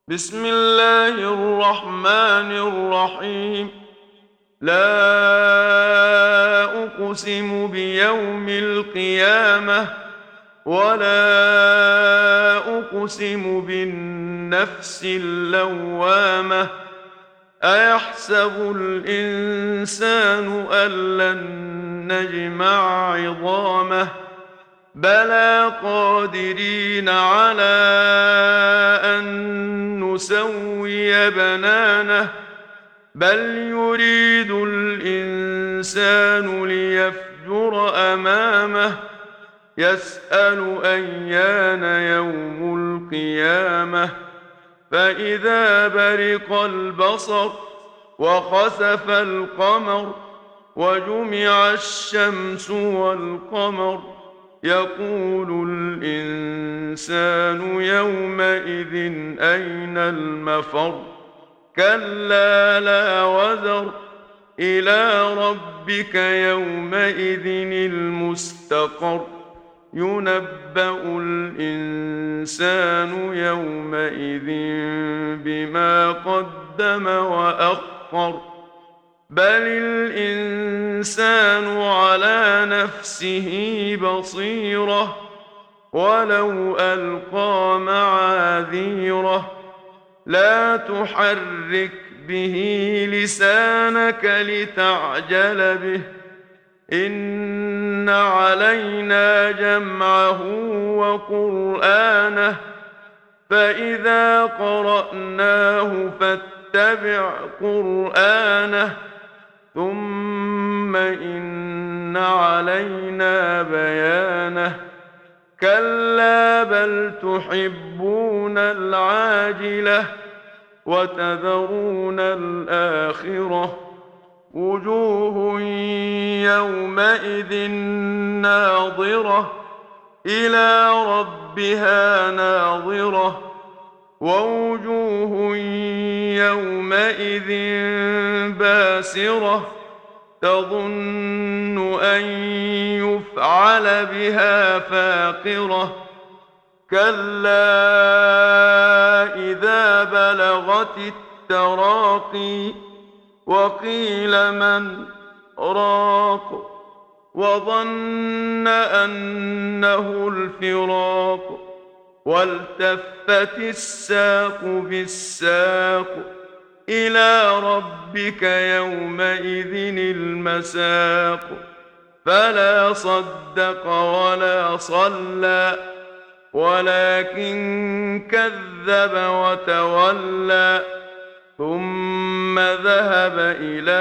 بسم الله الرحمن الرحيم. لا أقسم بيوم القيامة ولا أقسم بالنفس اللوامة. أيحسب الإنسان أن لن نجمع عظامه بلى قادرين على أن نسوي بنانه بل يريد الإنسان ليفجر أمامه يسأل أيان يوم القيامة فإذا برق البصر وخسف القمر وجمع الشمس والقمر يقول الإنسان يومئذ أين المفر كلا لا وزر إلى ربك يومئذ المستقر ينبأ الإنسان يومئذ بما قدم وأخر بل الإنسان على نفسه بصيرة ولو ألقى معاذيره لا تحرك به لسانك لتعجل به إن علينا جمعه وقرآنه فإذا قرأناه فاتبع قرآنه ثم إن علينا بيانه كلا بل تحبون العاجلة وتذرون الآخرة وجوه يومئذ ناظرة إلى ربها ناظرة ووجوه يومئذ باسرة تظن أن يفعل بها فاقرة كلا إذا بلغت التراقي وقيل من راق وظن أنه الفراق والتفت الساق بالساق إلى ربك يومئذ المساق فلا صدق ولا صلى ولكن كذب وتولى ثم ذهب إلى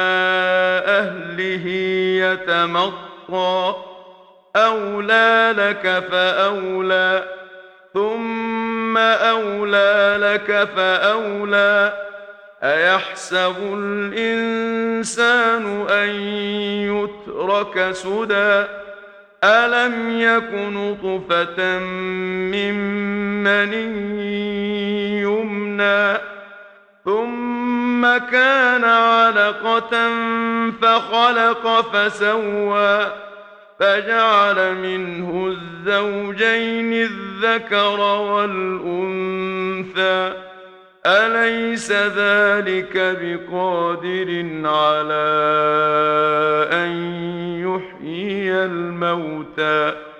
أهله يتمطى أولى لك فأولى ثم أولى لك فأولى أيحسب الإنسان أن يترك سدى ألم يك نطفة من مني يمنى ثم كان علقة فخلق فسوى فجعل منه الزوجين الذكر والأنثى أليس ذلك بقادر على أن يحيي الموتى